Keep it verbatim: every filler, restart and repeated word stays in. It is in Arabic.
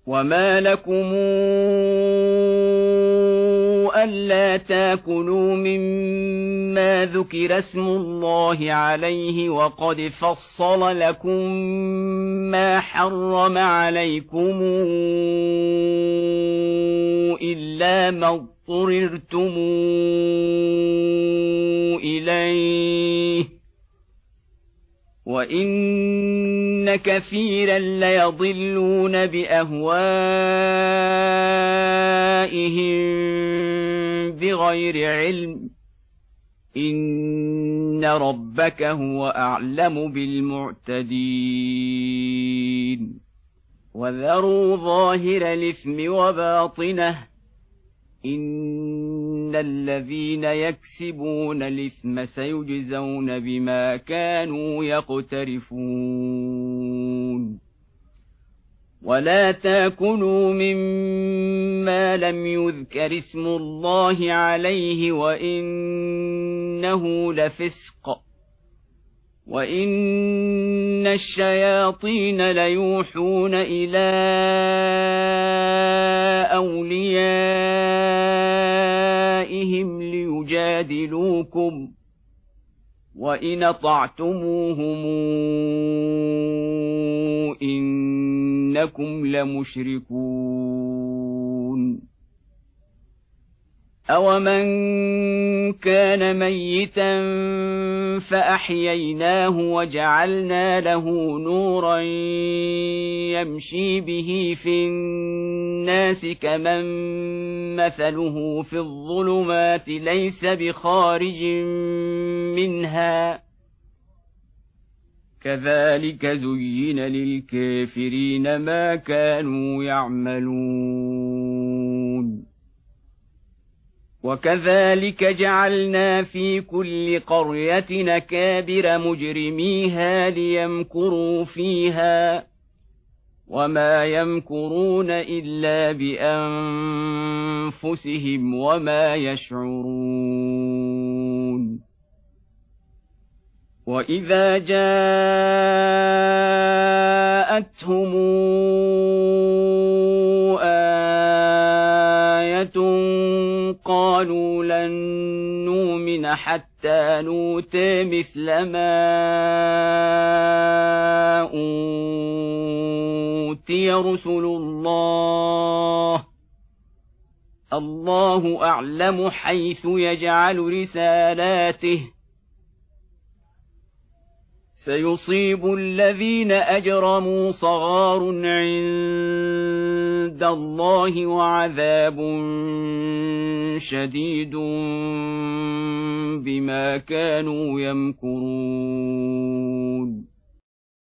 وما لكم ألا تاكلوا مما ذكر اسم الله عليه وقد فصل لكم ما حرم عليكم إلا ما اضطررتم إليه وإن كثيرا ليضلون بأهوائهم بغير علم إن ربك هو أعلم بالمعتدين وذروا ظاهر الإثم وباطنه إن الذين يكسبون الإثم سيجزون بما كانوا يقترفون ولا تاكلوا مما لم يذكر اسم الله عليه وإنه لفسق وإن الشياطين ليوحون إلى أوليائهم ليجادلوكم وإن أطعتموهم إنكم لمشركون أومن كان ميتا فأحييناه وجعلنا له نورا يمشي به في الناس كمن مثله في الظلمات ليس بخارج منها كذلك زين للكافرين ما كانوا يعملون وكذلك جعلنا في كل قرية نكابر مجرميها ليمكروا فيها وما يمكرون إلا بأنفسهم وما يشعرون وإذا جاءتهم آية قالوا لن نؤمن حتى نؤتى مثل ما أوتي رسل الله الله أعلم حيث يجعل رسالاته سيصيب الذين أجرموا صغار عند الله وعذاب شديد بما كانوا يمكرون